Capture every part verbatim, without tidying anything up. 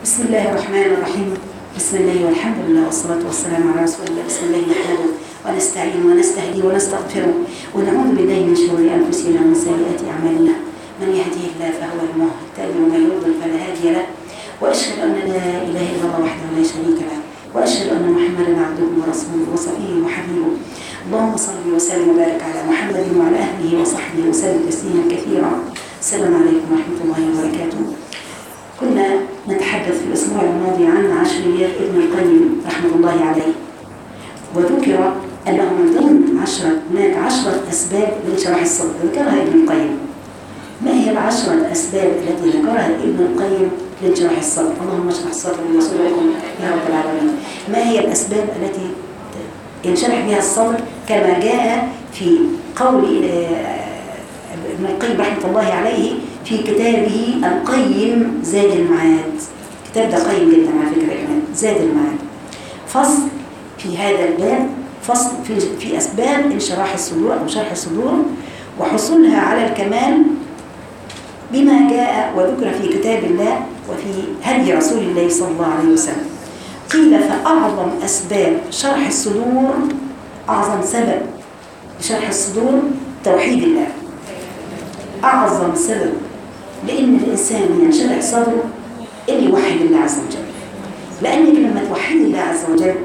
بسم الله الرحمن الرحيم. بسم الله والحمد لله والصلاة والسلام على رسول الله. بسم الله نحمده ونستعين ونستهديه ونستغفره ونعوذ بالله من شرور أنفسنا ومن سيئات أعمالنا. من يهديه الله فهو المهتدي ومن يضلل فلا هادي له. وأشهد أن لا إله إلا الله وحده لا شريك له، وأشهد أن محمدا عبده ورسوله وصفيه وحبيبه. اللهم صل وسلم وبارك على محمد وعلى أهله وصحبه وسلم تسليما كثيرا. السلام عليكم ورحمة الله وبركاته. كنا نتحدث في الأسبوع الماضي عن عشريات ابن القيم رحمة الله عليه، وذكر أنه من ضمن عشرة هناك عشرة أسباب لشرح الصدر ذكرها ابن القيم. ما هي العشرة الأسباب التي ذكرها ابن القيم لشرح الصدر؟ اللهم اشرح صدري وصدركم يا رب العالمين. ما هي الأسباب التي ينشرح بها الصدر كما جاء في قول ابن القيم رحمة الله عليه في كتابه القيم زاد المعاد. كتاب ده قيم جدا على فكرة كمان، زاد المعاد. فصل في هذا الباب، فصل في, في أسباب انشراح الصدور أو شرح الصدور وحصولها على الكمال بما جاء وذكر في كتاب الله وفي هدي رسول الله صلى الله عليه وسلم. قيل فأعظم أسباب شرح الصدور، أعظم سبب لشرح الصدور توحيد الله. أعظم سبب لأن الإنسان ينشرح صدره إن يوحد الله عز وجل، لأنك لما توحد الله عز وجل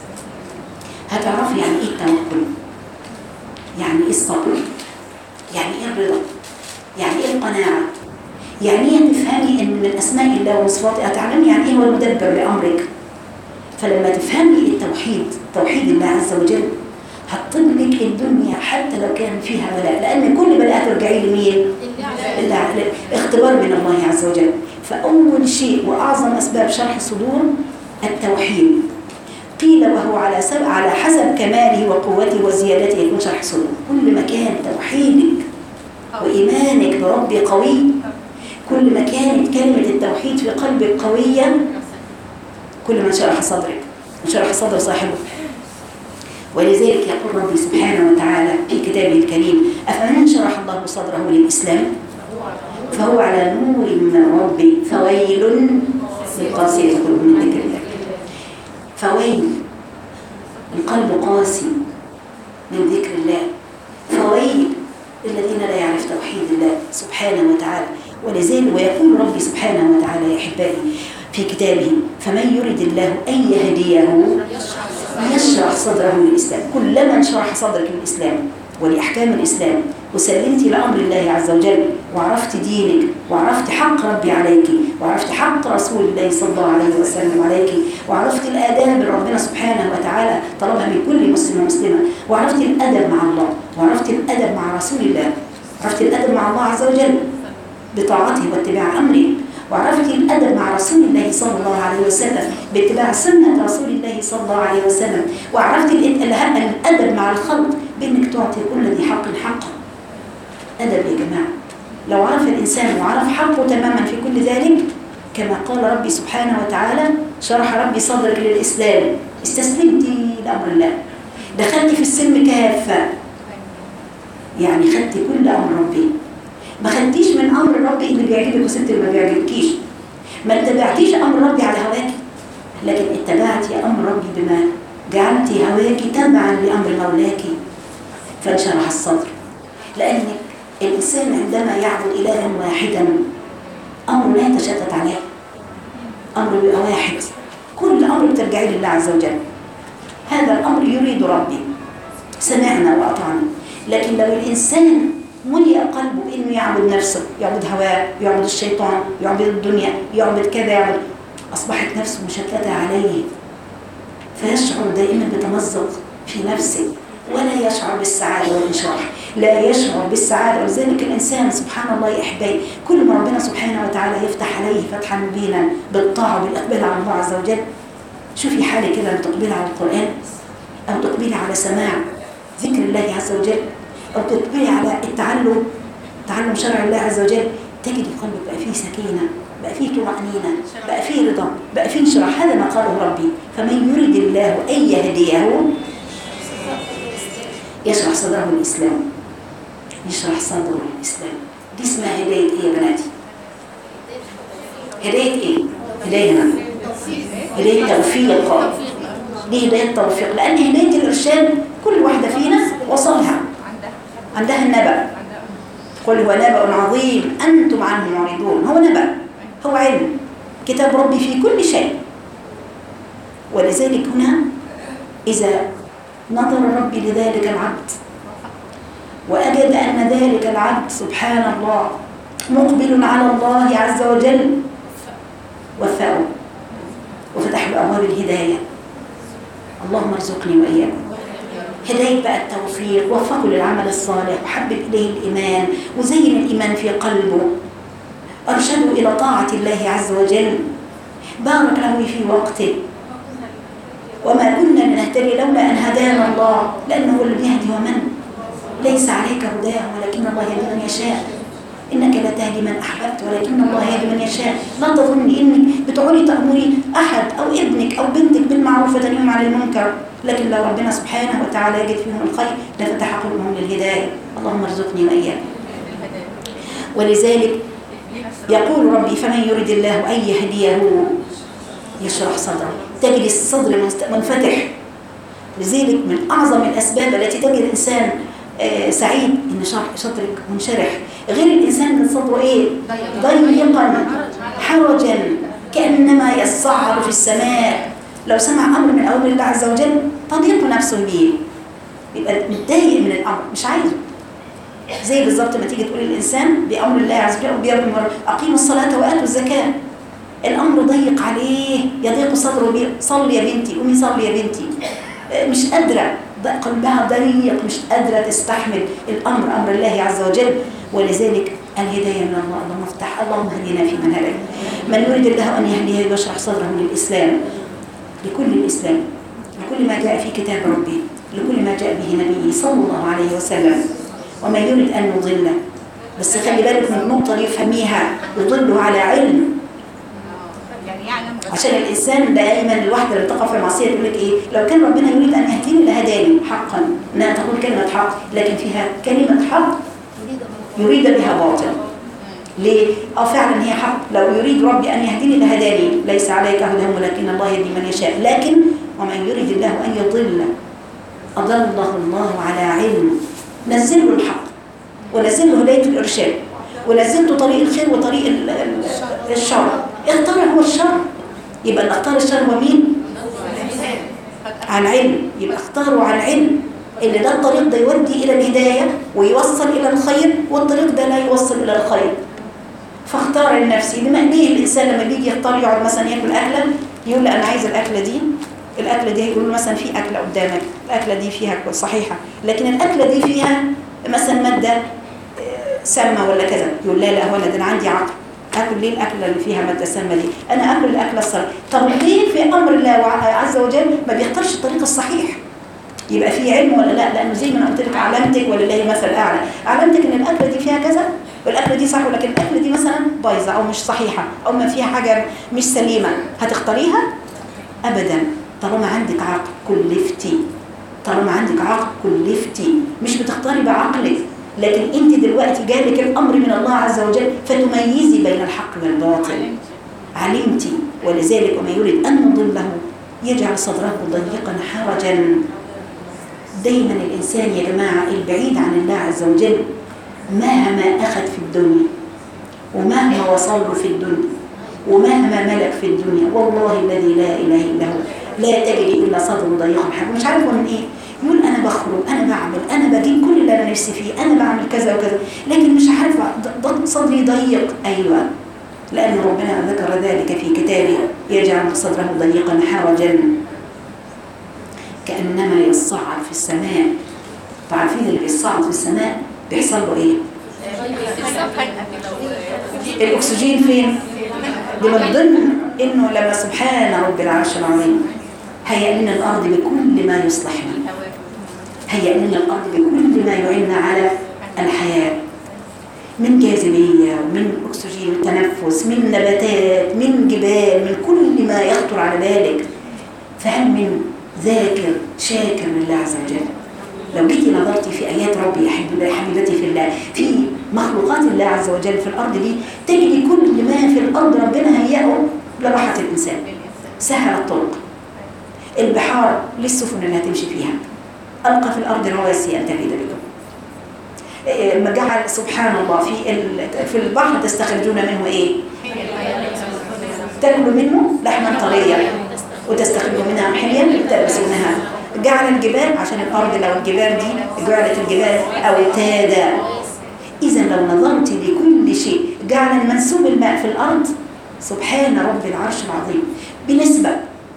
هتعرف يعني إيه التوكل، يعني إيه الصبر، يعني إيه الرضا، يعني إيه القناعة، يعني إيه تفهمي إن من أسماء الله وصفاته هتعلمي يعني إيه هو المدبر لأمرك. فلما تفهمي التوحيد، توحيد الله عز وجل، هتطلبك الدنيا حتى لو كان فيها بلاء، لأن كل بلاء ترجعي لمين؟ لله. اختبار من الله عز وجل. فأول شيء وأعظم أسباب شرح الصدور التوحيد. قيل وهو على سبب على حسب كماله وقوته وزيادته يكون شرح الصدور. كل ما كان توحيدك وإيمانك بربي قوي، كل ما كانت كلمة التوحيد في قلبك قوية، كل ما شرح صدرك وشرح صدر صاحبه. ولذلك يقول ربي سبحانه وتعالى في كتابه الكريم: أفمن شرح الله صدره للإسلام فهو على نور من ربي فويل للقاسية قلوبهم من ذكر الله. فويل، القلب قاسي من ذكر الله، فويل الذين لا يعرف توحيد الله سبحانه وتعالى. ولذلك ويقول ربي سبحانه وتعالى يا أحبائي في كتابه: فمن يرد الله أن يهديه يشرح صدره للإسلام. كلما انشرح صدرك للإسلام ولأحكام الإسلام وسلمتي لأمر الله عز وجل وعرفت دينك وعرفت حق ربي عليك وعرفت حق رسول الله صلى الله عليه وسلم عليك وعرفت الآداب ربنا سبحانه وتعالى طلبها من كل مسلم ومسلمة، وعرفت الأدب مع الله وعرفت الأدب مع رسول الله، عرفت الأدب مع الله عز وجل بطاعته واتباع أمره، وعرفت الأدب مع رسول الله صلى الله عليه وسلم باتباع سنة رسول الله صلى الله عليه وسلم، وعرفت الأدب مع الخلق بأنك تعطي كل ذي حق حقه. أدب يا جماعة. لو عرف الإنسان وعرف حقه تماما في كل ذلك كما قال ربي سبحانه وتعالى: شرح ربي صدرك للإسلام، استسلمتي لأمر الله، دخلت في السلم كافة، يعني خدت كل أمر ربي، ما خدتيش من أمر ربي اللي بيعجبك وسبت اللي ما بيعجبكيش، ما اتبعتيش أمر ربي على هواك، لكن اتبعتي أمر ربي بما جعلتي هواك تبعا لأمر مولاك، فانشرح الصدر. لأن الإنسان عندما يعبد إلها واحدا أمر لا يتشتت عليه، أمر يبقى واحد، كل أمر بترجعي لله عز وجل. هذا الأمر يريد ربي، سمعنا وأطعنا. لكن لو الإنسان ملئ قلبه بأنه يعبد نفسه، يعبد هواه، يعبد الشيطان، يعبد الدنيا، يعبد كذا، يعبد، أصبحت نفسه مشتتة عليه، فيشعر دائما بتمزق في نفسه ولا يشعر بالسعادة والإنشراح، لا يشعر بالسعادة. ولذلك الإنسان سبحان الله يا أحبائي كل ما ربنا سبحانه وتعالى يفتح عليه فتحا مبينا بالطاعة والإقبال على الله عز وجل، شوفي حالة كده أن تقبلي على القرآن أو تقبلي على سماع ذكر الله عز وجل أو تقبلي على التعلم تعلم شرع الله عز وجل، تجد قلبك بقى فيه سكينة، بقى فيه طمأنينة، بقى فيه رضا، بقى فيه انشراح. هذا ما قاله ربي: فمن يرد الله أن يهديه يشرح صدره للإسلام، يشرح صدره للإسلام. دي اسمها هداية إيه يا بناتي؟ هداية إيه؟ هداية نعم. هداية توفيق. دي هداية توفيق، لأن هداية الإرشاد كل واحدة فينا وصلها، عندها النبأ. قل هو نبأ عظيم أنتم عنه معرضون. هو نبأ، هو علم، كتاب ربي في كل شيء. ولذلك هنا إذا نظر ربي لذلك العبد وأجد أن ذلك العبد سبحان الله مقبل على الله عز وجل، وفقه وفتح له أبواب الهداية. اللهم ارزقني وإياكم هداية بقى التوفيق، وفقه للعمل الصالح، وحبب إليه الإيمان، وزين الإيمان في قلبه، أرشده إلى طاعة الله عز وجل، بارك له في وقته. وما كنا لنهتدي لولا أن هدانا الله، لأنه هو الذي يهدي ومن ليس عليك هداه ولكن الله يهدي من يشاء. إنك لا تهدي من أحببت ولكن الله يهدي من يشاء. لا تظني إنك بتقولي تأمري أحد أو ابنك أو بنتك بالمعروف وتنهيهم عن المنكر، لكن لو ربنا سبحانه وتعالى يجد فيهم الخير لفتح قلوبهم للهداية. اللهم ارزقني وإياك. ولذلك يقول ربي فمن يريد الله أن يهديه يشرح صدره، تجد الصدر منفتح. لذلك من أعظم الأسباب التي تجد الإنسان سعيد إن صدرك منشرح، غير الإنسان من صدره إيه؟ ضيقا حرجا كأنما يصعد في السماء. لو سمع أمر من أوامر الله عز وجل تضيق نفسه به، يبقى متضايق من الأمر مش عايزه. زي بالظبط ما تيجي تقول الإنسان بأمر الله عز وجل وبيأمر أقيموا الصلاة وآتوا الزكاة، الأمر ضيق عليه، يضيق صدره بيه. صلي يا بنتي، قومي صلي يا بنتي، مش قادرة، قلبها ضيق، مش قادرة تستحمل الأمر، أمر الله عز وجل. ولذلك الهداية من الله. اللهم افتح، اللهم اهدنا فيمن هديت. من يريد الله أن يهديه يشرح صدره للإسلام، لكل الإسلام، لكل ما جاء في كتاب ربي، لكل ما جاء به نبيه صلى الله عليه وسلم. ومن يريد أن يضله، بس خلي بالك من النقطة دي فهميها، يضله على علم. عشان الإنسان دائما الواحدة اللي تقع في معصية تقول لك إيه؟ لو كان ربنا يريد أن يهديني لهداني حقا، إنها تقول كلمة حق لكن فيها كلمة حق يريد بها باطل. ليه؟ أو فعلا هي حق، لو يريد ربي أن يهديني لهداني، ليس عليك هداهم ولكن الله يهدي من يشاء. لكن ومن يريد الله أن يضل أضله الله على علم. نزل له الحق ونزل له هداية الإرشاد ونزلته طريق الخير وطريق الشر. اختار هو الشر، يبقى اللي اختار الشر هو مين؟ عن علم. يبقى اختاروا عن علم ان ده الطريق ده يودي الى الهدايه ويوصل الى الخير، والطريق ده لا يوصل الى الخير. فاختار لنفسي. لما ليه الانسان لما بيجي يختار يقعد مثلا ياكل اكله، يقول لا انا عايز الاكله دي، الاكله دي يقول له مثلا في اكله قدامك، الاكله دي فيها صحيحه لكن الاكله دي فيها مثلا ماده سامه ولا كذا، يقول لا لا هو انا ده انا عندي عقل، اكل ليه الاكله اللي فيها ماده سامه دي؟ انا اكل الاكله الصحيحه. طب ليه في امر الله عز وجل ما بيختارش الطريق الصحيح؟ يبقى في علم ولا لا؟ لانه زي ما انا قلت لك علمتك ولله مثل اعلى، علمتك ان الاكله دي فيها كذا والاكله دي صح، ولكن الاكله دي مثلا بايظه او مش صحيحه او ما فيها حاجه مش سليمه، هتختاريها؟ ابدا. طالما عندك عقل كلفتي، طالما عندك عقل كلفتي، مش بتختاري بعقلك، لكن انت دلوقتي جالك الامر من الله عز وجل فتميزي بين الحق والباطل. علمتي. ولذلك وما يريد ان يضله يجعل صدره ضيقا حرجا. دايما الانسان يا جماعه البعيد عن الله عز وجل مهما اخذ في الدنيا ومهما وصل له في الدنيا ومهما ملك في الدنيا، والله الذي لا اله الا هو لا تجد الا صدره ضيقا حرجا. مش عارف من ايه، يقول أنا بخرج، أنا بعمل، أنا بجيب كل اللي أنا نفسي فيه، أنا بعمل كذا وكذا، لكن مش عارفة صدري ضيق. أيوة، لأن ربنا ذكر ذلك في كتابه، يجعل صدره ضيقا حرجا كأنما يصعد في السماء. فعارفين اللي بيصعد في السماء بيحصل له إيه؟ الأكسجين فين؟ دي من ضمن إنه لما سبحان رب العرش العظيم هيأ لنا الأرض بكل ما يصلحنا، هيأ لنا الأرض بكل ما يعيننا على الحياة، من جاذبية ومن أكسجين والتنفس، من نباتات، من جبال، من كل ما يخطر على بالك. فهل من ذاكر شاكر لله عز وجل؟ لو جيتي نظرتي في آيات ربي يا حبيبتي في الله، في مخلوقات الله عز وجل في الأرض دي، تجدي كل ما في الأرض ربنا هيئه لراحة الإنسان، سهل الطرق، البحار للسفن اللي هتمشي فيها، ألقى في الأرض رواسي أن تميد بكم. ما جعل سبحان الله في في البحر تستخرجون منه إيه؟ تأكلوا منه لحما طريا وتستخرجوا منها حليا تلبسونها. جعل الجبال عشان الأرض، لو الجبال دي جعلت الجبال أوتادا. إذا لو نظرت لكل شيء جعل المنسوب الماء في الأرض سبحان رب العرش العظيم بنسبة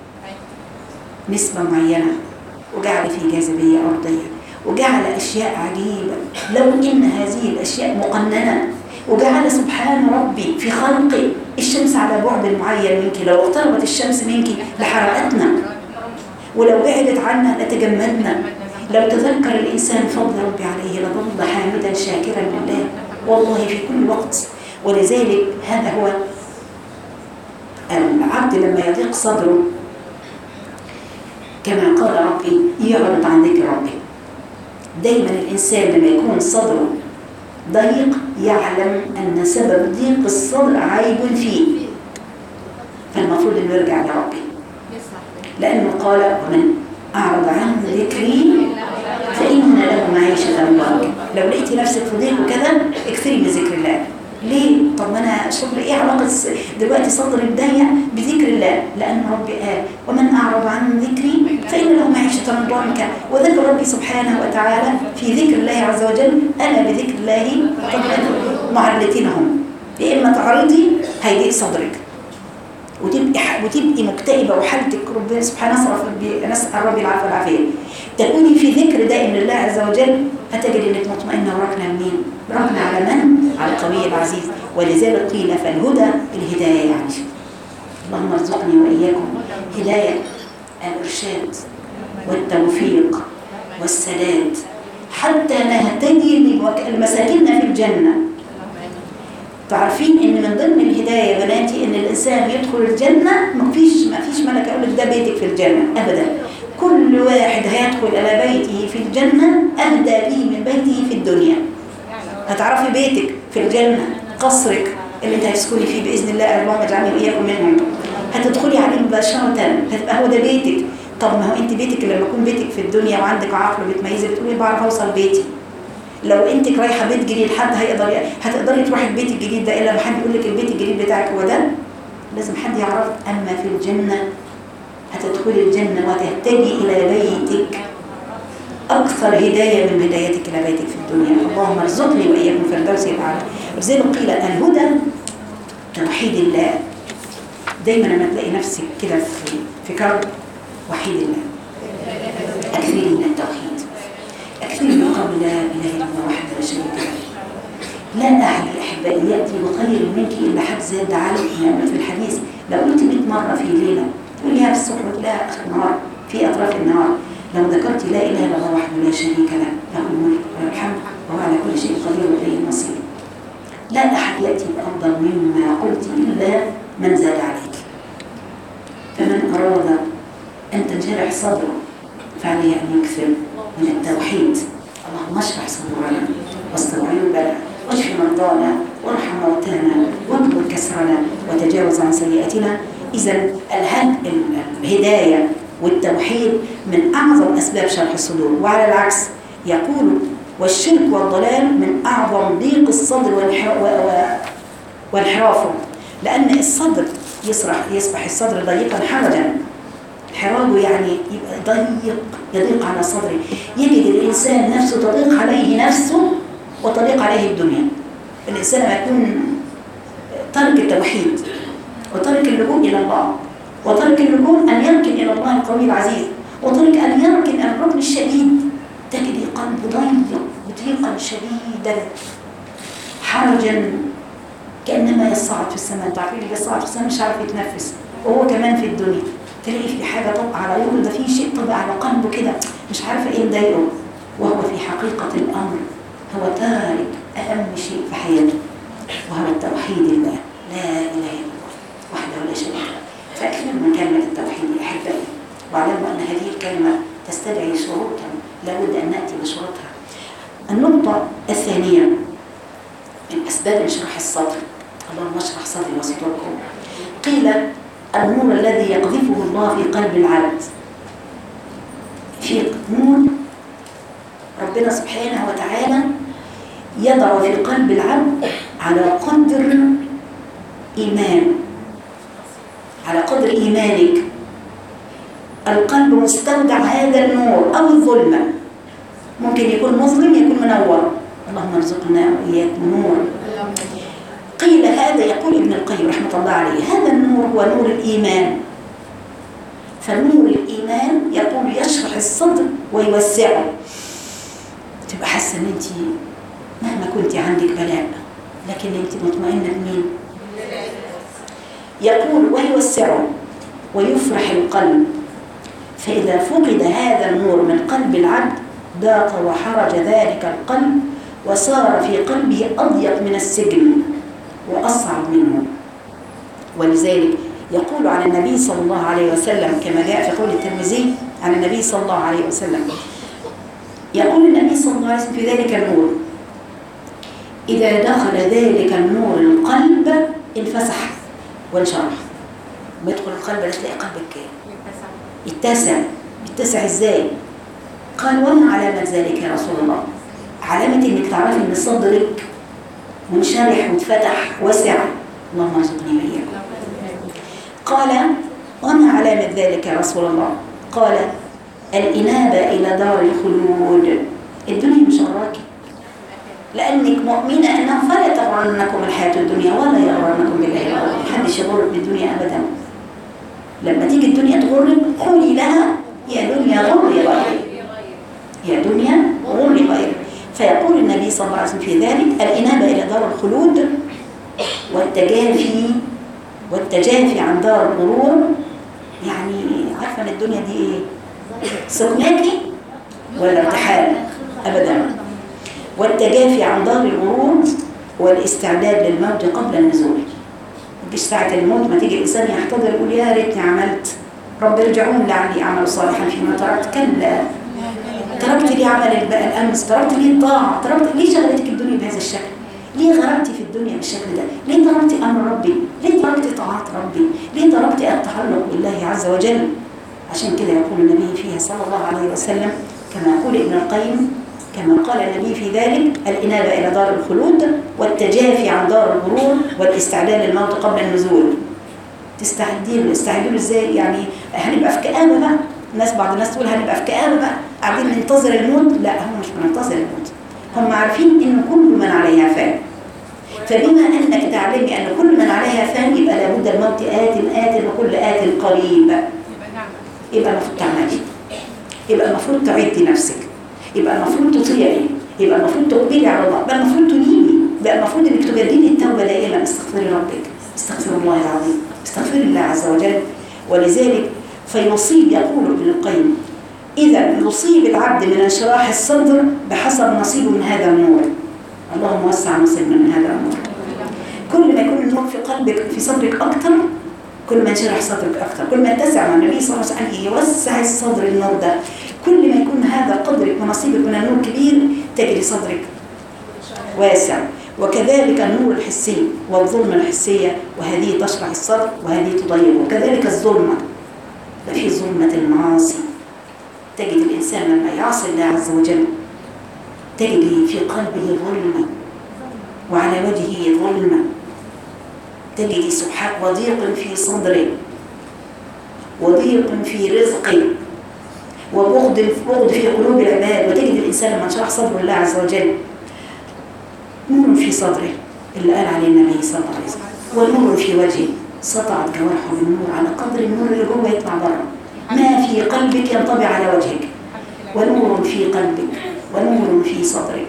نسبة معينة، وجعل فيه جاذبية أرضية، وجعل أشياء عجيبة لو إن هذه الأشياء مقننة، وجعل سبحان ربي في خلقه الشمس على بعد معين منك، لو اقتربت الشمس منك لحرقتنا، ولو بعدت عنا لتجمدنا. لو تذكر الإنسان فضل ربي عليه لظل حامدا شاكرا لله والله في كل وقت. ولذلك هذا هو العبد لما يضيق صدره كما قال ربي يعرض عن ذكر ربه. دايما الإنسان لما يكون صدره ضيق يعلم أن سبب ضيق الصدر عيب فيه، فالمفروض أنه يرجع لربه، لأنه قال ومن أعرض عن ذكري فإن له معيشة ضنكا. لو لقيتي نفسك في ضيق وكذا اكثري من ذكر الله. ليه؟ طب ما أنا شغل إيه علاقة دلوقتي صدري الضيق بذكر الله؟ لأن ربي قال ومن أعرض عن ذكري فإن له معيشة ضنكا. وذكر ربي سبحانه وتعالى في ذكر الله عز وجل أنا بذكر الله معلتين هم. يا إما تعرضي هيضيق صدرك وتبقي وتبقي مكتئبه وحالتك ربنا سبحانه نصرف نسأل ربي العافيه والعافيه. تكوني في ذكر دائم لله عز وجل هتجد انك مطمئنه وراكنه لمين؟ راكنه على من؟ على القوي العزيز. ولذلك قيل فالهدى الهدايه يعني. اللهم ارزقني واياكم هدايه الارشاد والتوفيق والسداد حتى نهتدي المساكين في الجنه. تعرفين ان من ضمن الهدايه يا بناتي ان الانسان يدخل الجنه ما فيش ما فيش ملك يقول لك ده بيتك في الجنه ابدا. كل واحد هيدخل الى بيته في الجنه اهدى به من بيته في الدنيا. هتعرفي بيتك في الجنه قصرك اللي انت هتسكني فيه باذن الله، اللهم اجعلني واياكم منهم. هتدخلي عليه مباشره هتبقى هو ده بيتك. طب ما هو انت بيتك لما يكون بيتك في الدنيا وعندك عقل وبتميزي بتقولي بعرف اوصل بيتي. لو انتك رايحه بيت جديد حد هيقدر هتقدري تروحي البيت الجديد ده الا ما حد يقول لك البيت الجديد بتاعك هو ده؟ لازم حد يعرف. اما في الجنه هتدخلي الجنه وتهتدي الى بيتك اكثر هدايه من هدايتك الى بيتك في الدنيا. اللهم ارزقني واياكم فردوس الاعلى. لذلك قيل الهدى توحيد الله. دايما لما تلاقي نفسك كده في في كرب وحيد الله، اكثري من التوحيد، أكثر من قول لا إله إلا الله وحده لا شريك له. لا أحد أحبائي يأتي بخير منك إلا حد زاد عليك. يعني في الحديث لو قلت مئة مرة في ليلة تقوليها في الصبح وتلاقيها آخر النهار في أطراف النهار، لو ذكرت لا إله إلا الله وحده لا شريك له له الملك وله الحمد وهو على كل شيء قدير وإليه المصير. لا أحد يأتي بأفضل مما قلت إلا من زاد عليك. فمن أراد أن تنشرح صدره فعليه أن يكثر من التوحيد. اللهم اشرح صدورنا واستر عيوبنا واشف مرضانا وارحم موتانا واكبر كسرنا وتجاوز عن سيئاتنا. إذا الهداية والتوحيد من أعظم أسباب شرح الصدور. وعلى العكس يقول والشرك والضلال من أعظم ضيق الصدر وانحرافه، لأن الصدر يصبح يصبح الصدر ضيقا حرجا. حراجه يعني يبقى ضيق يضيق على صدره، يجد الإنسان نفسه تضيق عليه نفسه وتضيق عليه الدنيا. الإنسان لما يكون ترك التوحيد وترك اللجوء إلى الله وترك اللجوء أن يركن إلى الله القوي العزيز وترك أن يركن الركن الشديد، تجد قلبه ضيق ضيقا شديدا حرجا كأنما يصعد في السماء. تعرفين اللي يصعد في السماء مش عارف يتنفس، وهو كمان في الدنيا تلاقي في حاجة طبع على يقول ده في شيء طبع على قلبه كده مش عارفة ايه مضايقه، وهو في حقيقة الأمر هو تارك أهم شيء في حياته وهو التوحيد الله. لا إله إلا الله وحده لا شريك له. فأكثر من كلمة التوحيد يا أحبائي، واعلموا أن هذه الكلمة تستدعي شروطا لابد أن نأتي بشروطها. النقطة الثانية من أسباب انشراح الصدر. اللهم اشرح صدري وصدوركم. قيل النور الذي يقذفه الله في قلب العبد، في نور ربنا سبحانه وتعالى يضع في قلب العبد على قدر إيمان، على قدر إيمانك. القلب مستودع هذا النور أو الظلمة، ممكن يكون مظلم يكون منور. اللهم ارزقنا وإياكم نور. قيل هذا، يقول ابن القيم رحمة الله عليه، هذا النور هو نور الإيمان. فنور الإيمان يقول يشرح الصدر ويوسعه، تبقى حاسة ان انت مهما كنت عندك بلاء لكن انت مطمئنة بمين؟ يقول ويوسعه ويفرح القلب. فإذا فقد هذا النور من قلب العبد ضاق وحرج ذلك القلب وصار في قلبه أضيق من السجن وأصعب منه. ولذلك يقول عن النبي صلى الله عليه وسلم كما جاء في قول الترمذي عن النبي صلى الله عليه وسلم، يقول النبي صلى الله عليه وسلم في ذلك النور: إذا دخل ذلك النور القلب انفسح وانشرح. بيدخل القلب تلاقي قلبك يتسع. يتسع ازاي؟ قال وما علامة ذلك يا رسول الله؟ علامة انك تعرفي ان صدرك منشرح واتفتح واسع. اللهم ارزقني واياكم. قال وما علامة ذلك يا رسول الله؟ قال الإنابة إلى دار الخلود. الدنيا مش وراكي، لأنك مؤمنة أنه فلا تغرنكم الحياة الدنيا ولا يغرنكم بالله الغرور. محدش يغرك بالدنيا أبدا. لما تيجي الدنيا تغرك قولي لها يا دنيا غري غيري، يا دنيا غري غيري. فيقول النبي صلى الله عليه وسلم في ذلك الإنابة إلى دار الخلود والتجافي والتجافي عن دار الغرور. يعني عارفة أن الدنيا دي إيه؟ سكناكي ولا ارتحال؟ أبدا. والتجافي عن دار الغرور والاستعداد للموت قبل النزول. مفيش ساعة الموت ما تيجي الإنسان يحتضر يقول يا ريتني عملت، رب ارجعون لعلي أعمل صالحا فيما تركت. كلا، تركت لي عمل الأمس، تركت لي الطاعة، تركت ليه شغلتك الدنيا بهذا الشكل؟ ليه غرقتي في الدنيا بالشكل ده؟ ليه تركتي أمر ربي؟ ليه تركتي طاعات ربي؟ ليه تركتي التعلق بالله عز وجل؟ عشان كده يقول النبي فيها صلى الله عليه وسلم كما يقول ابن القيم كما قال النبي في ذلك الإنابة إلى دار الخلود والتجافي عن دار الغرور والاستعداد للموت قبل النزول. تستعدين استعدوا ازاي؟ يعني هنبقى في كآبة بقى. الناس بعض الناس تقول هنبقى في كآبة بقى قاعدين ننتظر الموت. لا، هم مش بننتظر الموت، هم عارفين ان كل من عليها فان. فبما انك تعلمي ان كل من عليها فان يبقى لابد الموت آت آت وكل آت قريب. يبقى المفروض تعملي، يبقى المفروض تعدي نفسك، يبقى المفروض تطيعي، يبقى المفروض تقبلي على الله، يبقى المفروض تنيبي، يبقى المفروض انك تجددي التوبه دائما. استغفري ربك، استغفر الله العظيم، استغفر الله عز وجل. ولذلك فيصيب، يقول ابن القيم اذا يصيب العبد من انشراح الصدر بحسب نصيبه من هذا النور. اللهم وسع نصيبنا من هذا النور. كل ما يكون النور في قلبك في صدرك اكثر كل ما ينشرح صدرك اكثر، كل ما اتسع. مع النبي صلى الله عليه وسلم يوسع الصدر النور ده. كل ما يكون هذا قدرك ونصيبك من النور كبير تجري صدرك واسع. وكذلك النور الحسي والظلمة الحسية، وهذه تشرح الصدر وهذه تضيق. وكذلك الظلمة، في ظلمة المعاصي تجد الإنسان لما يعصي الله عز وجل تجد في قلبه ظلمة وعلى وجهه ظلمة. تجد سبحان وضيق في صدره وضيق في رزقه وبغض بغض في قلوب العباد. وتجد الإنسان لما شرح صدر الله عز وجل نور في صدره اللي قال عليه النبي صلى الله عليه وسلم، ونور في وجهه سطعت جوارحه بالنور على قدر النور اللي جوه يطلع بره. ما في قلبك ينطبع على وجهك. ونور في قلبك ونور في صدرك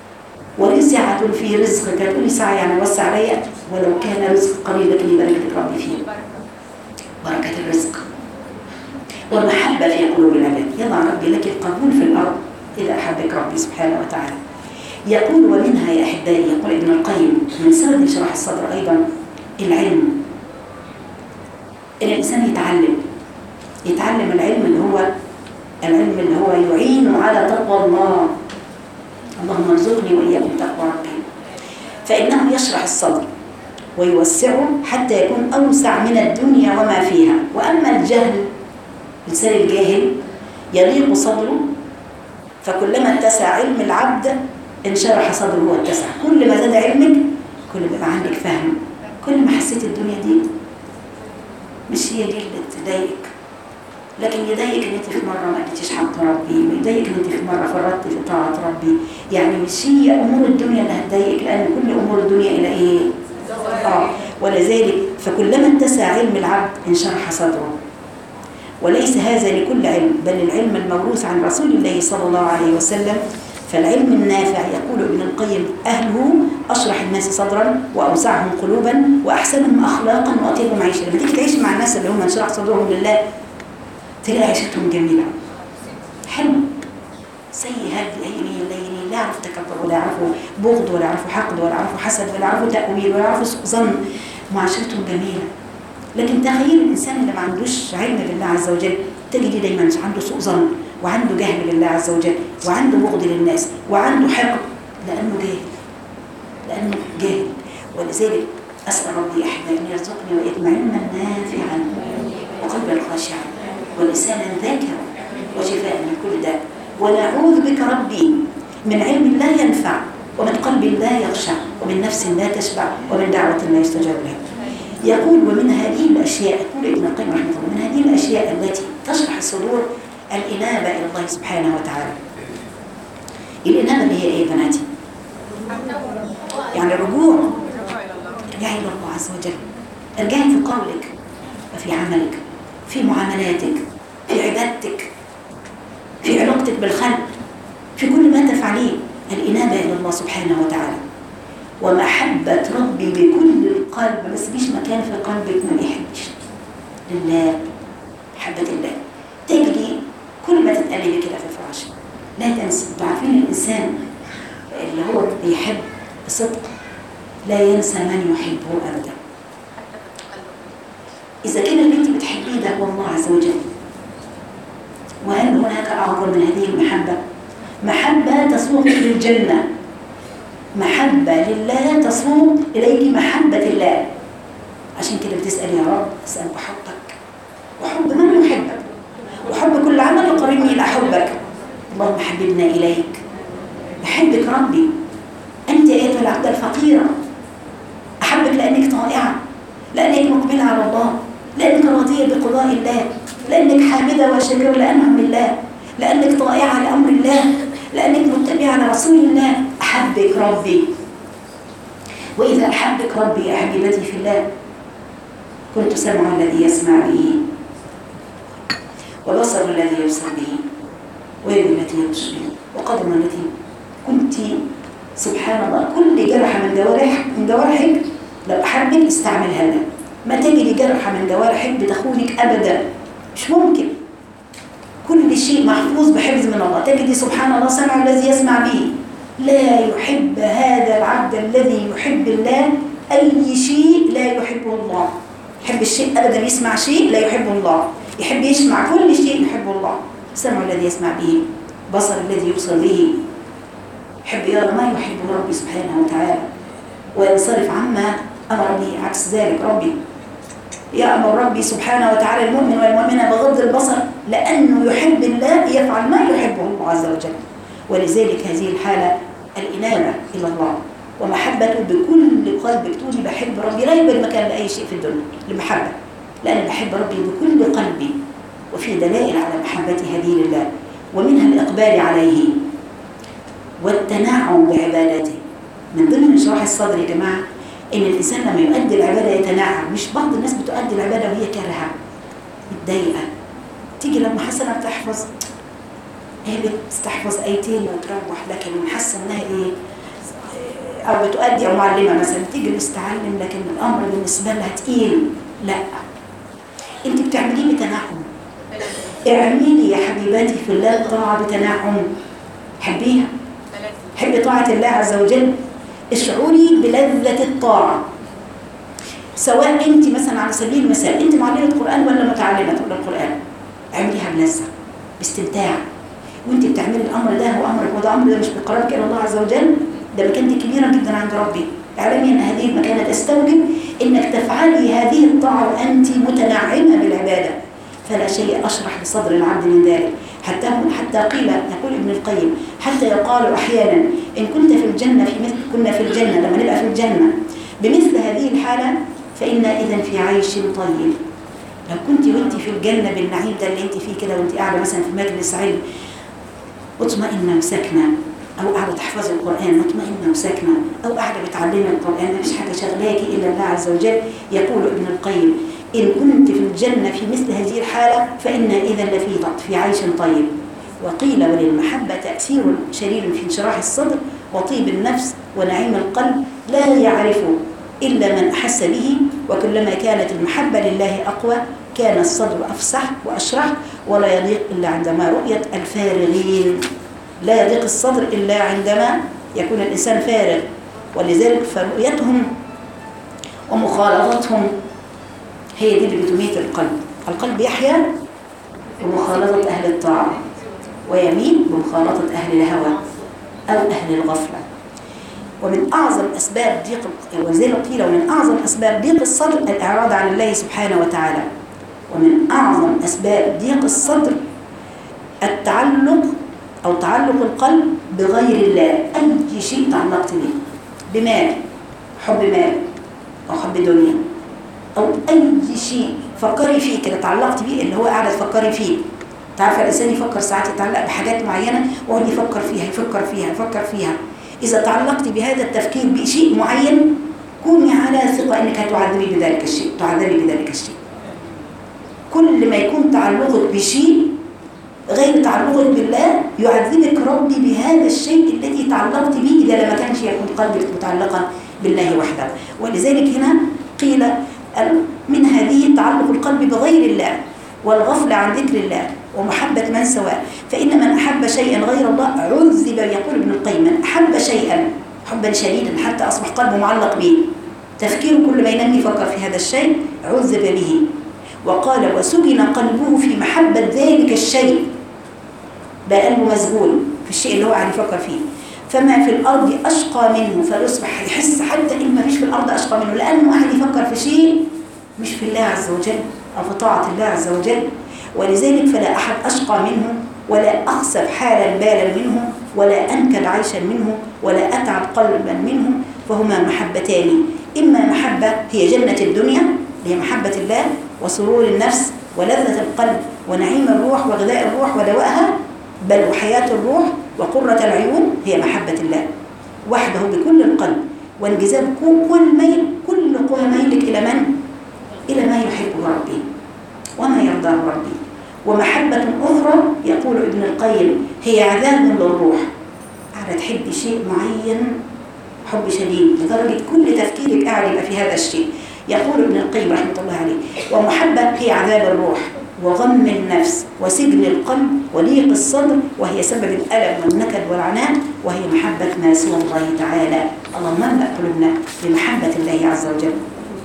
ورسعة في رزقك. تقولي ساعة يعني وسع عليا، ولو كان رزق قليل لكن يبارك لك ربي فيه. بركة الرزق والمحبة في قلوب العباد. يضع ربي لك القبول في الأرض إذا أحبك ربي سبحانه وتعالى. يقول ومنها يا أحبائي، يقول ابن القيم من سبب شرح الصدر أيضا العلم. إن الإنسان يتعلم يتعلم العلم اللي هو العلم اللي هو يعين على تقوى الله. اللهم ارزقني وإياكم تقوى ربي. فإنه يشرح الصدر ويوسعه حتى يكون أوسع من الدنيا وما فيها. وأما الجهل، الإنسان الجاهل يضيق صدره، فكلما اتسع علم العبد انشرح صدره واتسع. كل ما زاد علمك كل ما يبقى عندك فهم، كل ما حسيت الدنيا دي مش هي دي اللي تضايقك، لكن يضايقك ان انت في مره ما اديتيش حق ربي، ويضايقك ان انت في مره فرطتي في طاعه ربي. يعني مش هي امور الدنيا اللي هتضايقك، لان كل امور الدنيا الى ايه؟ اه ولذلك فكلما اتسع علم العبد انشرح صدره. وليس هذا لكل علم، بل العلم الموروث عن رسول الله صلى الله عليه وسلم. فالعلم النافع يقول ابن القيم أهله أشرح الناس صدرا وأوسعهم قلوبا وأحسنهم أخلاقا وأطيبهم عيشا. لما تيجي تعيش مع الناس اللي هم انشرح صدرهم لله تلاقي عيشتهم جميلة حلو، سيء هادي أيمين ليني، لا يعرفوا تكبر ولا يعرفوا بغض ولا يعرفوا حقد ولا يعرفوا حسد ولا يعرفوا تأويل ولا يعرفوا سوء ظن، معاشرتهم جميلة. لكن تخيل الإنسان اللي ما عندوش علم بالله عز وجل تجد دايما عنده سوء ظن وعنده جهل بالله عز وجل وعنده بغض للناس وعنده حقد، لأنه جاهل لأنه جاهل. ولذلك أسأل ربي أحبابي أن يرزقني وإياكم علما نافعا وقلبا خاشعا ولسانا ذاكرا وشفاء من كل داء. ونعوذ بك ربي من علم لا ينفع ومن قلب لا يخشع ومن نفس لا تشبع ومن دعوة لا يستجاب لها. يقول ومن هذه الأشياء، يقول ابن القيم رحمه الله، من هذه الأشياء التي تشرح الصدور الإنابة إلى الله سبحانه وتعالى. الإنابة اللي هي إيه يا بناتي؟ يعني الرجوع، ارجعي إلى الله عز وجل، ارجعي في قولك وفي عملك، في معاملاتك، في عبادتك، في علاقتك بالخلق، في كل ما تفعليه. الإنابة إلى الله سبحانه وتعالى ومحبة ربي بكل القلب، بس مش مكان في قلبك ما بيحبش لله، محبة الله. تجري كل ما تتقلبي كده في فراشك لا تنسي. انتوا عارفين الإنسان اللي هو بيحب بصدق لا ينسى من يحبه أبدا. إذا كان اللي انت بتحبيه ده هو الله عز وجل، وهل هناك أعظم من هذه المحبة؟ محبة تسوق للجنة، محبة لله تسوق إليك محبة الله. عشان كده بتسأل يا رب، أسأل بحبك وحب من يحبك وحب كل عمل يقربني إلى حبك. اللهم حببنا إليك، بحبك ربي. أنت أيتها العبد الفقيرة، أحبك لأنك طائعة، لأنك مقبلة على الله، لأنك راضية بقضاء الله، لأنك حامدة وشاكرة لأنعم الله، لأنك طائعة لأمر الله، لأنك متبعة لرسول الله. أحبك ربي. وإذا أحبك ربي يا حبيبتي في الله كنت سمع الذي يسمع به وبصر الذي يبصر به ويد التي يبطش به وقدم التي كنت. سبحان الله، كل جرح من جوارح من جوارحك لو أحبك استعملها لها. ما تجري جرح من جوارحك بتخونك أبدا، مش ممكن. كل شيء محفوظ بحفظ من الله. تجدي سبحان الله سمع الذي يسمع به. لا يحب هذا العبد الذي يحب الله أي شيء لا يحبه الله. يحب الشيء أبدا، يسمع شيء لا يحبه الله، يحب يسمع كل شيء يحبه الله. سمع الذي يسمع به، بصر الذي يبصر به، يحب يرى ما يحبه ربي سبحانه وتعالى وينصرف عما أمر به. عكس ذلك ربي يأمر ربي سبحانه وتعالى المؤمن والمؤمنة بغض البصر لأنه يحب الله يفعل ما يحبه الله عز وجل. ولذلك هذه الحالة الإنابة إلى الله ومحبته بكل قلبك. تقولي بحب ربي، لا يوجد مكان لأي شيء في الدنيا لمحبة، لأن بحب ربي بكل قلبي. وفي دلائل على محبتي هذه لله، ومنها الإقبال عليه والتنعم بعبادته. من ضمن شرح الصدر يا جماعة إن الإنسان لما يؤدي العبادة يتنعم. مش بعض الناس بتؤدي العبادة وهي كارهة متضايقة، تيجي لما حسنة بتحفظ هي بتستحفظ آيتين وتروح، لكن حاسة إنها إيه، أو بتؤدي أو معلمة مثلا تيجي تستعلم لكن الأمر بالنسبة لها تقيل. لا، أنت بتعمليه بتنعم. اعملي يا حبيباتي في الله طاعة بتنعم، حبيها، حبي طاعة الله عز وجل، اشعري بلذة الطاعة. سواء انت مثلا على سبيل المثال انت معلمة قرآن ولا متعلمة القرآن، اعمليها بلذة باستمتاع. وانت بتعملي الامر ده هو امرك، وده امر ده مش بقرارك الى الله عز وجل، ده مكانتي كبيرة جدا عند ربي. اعلمي أن هذه المكانة تستوجب أنك تفعلي هذه الطاعة وأنت متنعمة بالعبادة، فلا شيء أشرح لصدر العبد من ذلك. حتى حتى قيل، يقول ابن القيم، حتى يقال أحيانا إن كنت في الجنة في مثل كنا في الجنة، لما نبقى في الجنة بمثل هذه الحالة فإنا إذن في عيش طيب. لو كنت وانت في الجنة بالنعيم ده اللي انت فيه كده، وانت قاعدة مثلا في مجلس علم مطمئنة وساكنة، أو قاعدة تحفظي القرآن مطمئنة وساكنة، أو قاعدة بتعلمي القرآن، ما فيش حاجة شغلاكي إلا الله عز وجل. يقول ابن القيم إن كنت في الجنة في مثل هذه الحالة فإنا إذا لفي في عيش طيب. وقيل وللمحبة تأثير شديد في انشراح الصدر وطيب النفس ونعيم القلب لا يعرفه إلا من أحس به، وكلما كانت المحبة لله أقوى كان الصدر أفسح وأشرح، ولا يضيق إلا عندما رؤية الفارغين. لا يضيق الصدر إلا عندما يكون الإنسان فارغ، ولذلك فرؤيتهم ومخالطتهم هي دي اللي بتميت القلب. القلب يحيا بمخالطة أهل الطاعة ويميت بمخالطة أهل الهوى أو أهل الغفلة. ومن أعظم أسباب ضيق، ولذلك قيل ومن أعظم أسباب ضيق الصدر الإعراض عن الله سبحانه وتعالى. ومن أعظم أسباب ضيق الصدر التعلق أو تعلق القلب بغير الله، أي شيء تعلقت به، بمال، حب مال أو حب دنيا، أو أي شيء فكري فيه كده تعلقت بيه، اللي هو قاعدة تفكري فيه. تعرف الإنسان يفكر ساعات يتعلق بحاجات معينة وهو يفكر فيها يفكر فيها يفكر فيها. إذا تعلقت بهذا التفكير بشيء معين كوني على ثقة أنك هتعذبي بذلك الشيء، تعذبي بذلك الشيء. كل ما يكون تعلقك بشيء غير تعلقك بالله يعذبك ربي بهذا الشيء الذي تعلقت به إذا لما كانش يكون قلبك متعلقا بالله وحده. ولذلك هنا قيل من هذه تعلق القلب بغير الله والغفلة عن ذكر الله ومحبة من سواه. فإن من أحب شيئا غير الله عذب. يقول ابن القيم من أحب شيئا حبا شديدا حتى أصبح قلبه معلق به، تفكيره كل ما ينام يفكر في هذا الشيء عذب به. وقال وسجن قلبه في محبة ذلك الشيء، بقى قلبه مسجون في الشيء اللي هو قاعد يفكر فيه. فما في الأرض أشقى منه، فيصبح يحس حتى إن ما فيش في الأرض أشقى منه، لأنه قاعد يفكر في شيء مش في الله عز وجل أو في طاعة الله عز وجل. ولذلك فلا أحد أشقى منه، ولا أخسف حالا بالا منه، ولا أنكد عيشا منه، ولا أتعب قلبا منه. فهما محبتان، إما محبة هي جنة الدنيا اللي هي محبة الله وسرور النفس ولذة القلب ونعيم الروح وغذاء الروح ودوائها، بل وحياة الروح وقرة العيون هي محبة الله وحده بكل القلب، وانجذاب كل ميل كل قوة ميلك إلى من؟ إلى ما يحبه ربي وما يرضاه ربي. ومحبة أخرى يقول ابن القيم هي عذاب للروح، قاعدة تحبي شيء معين حب شديد لدرجة كل تفكيرك قاعد يبقى في هذا الشيء. يقول ابن القيم رحمة الله عليه ومحبة هي عذاب الروح وغم النفس وسجن القلب وضيق الصدر، وهي سبب الألم والنكد والعناء، وهي محبة ما سوى الله تعالى. اللهم املأ قلوبنا بمحبة الله عز وجل.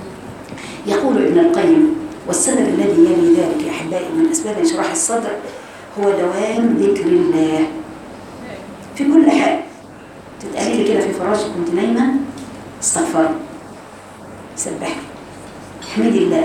يقول ابن القيم والسبب الذي يلي ذلك يا أحبائي من أسباب انشراح الصدر هو دوام ذكر الله في كل حال. تتقالي كده في فراشك كنت نايمة استغفري سبحي احمدي الله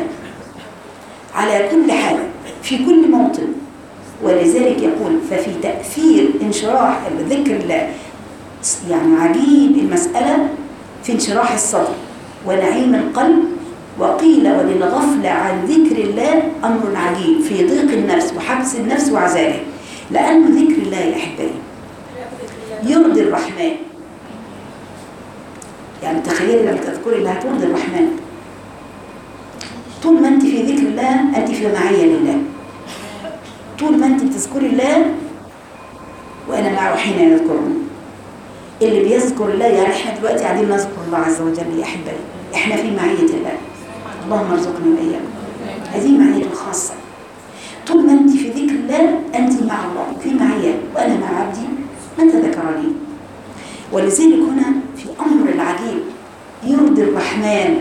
على كل حال في كل موطن. ولذلك يقول ففي تأثير انشراح ذكر الله يعني عجيب المسألة في انشراح الصدر ونعيم القلب. وقيل وللغفلة عن ذكر الله أمر عجيب في ضيق النفس وحبس النفس وعذابه، لأن ذكر الله يا أحبائي يرضي الرحمن. يعني تخيلي لما تذكري الله ترضي الرحمن. طول ما أنت في ذكر الله أنت في معية لله، طول ما أنت بتذكري الله وأنا معه حين يذكرني. اللي بيذكر الله يعني إحنا دلوقتي قاعدين نذكر الله عز وجل يا أحبائي، إحنا في معية الله. اللهم ارزقني وإياكم هذه معية خاصة. طول ما أنت في ذكر الله أنت مع الله في معية، وأنا مع عبدي من تذكرني. ولذلك هنا في أمر العجيب يرضي الرحمن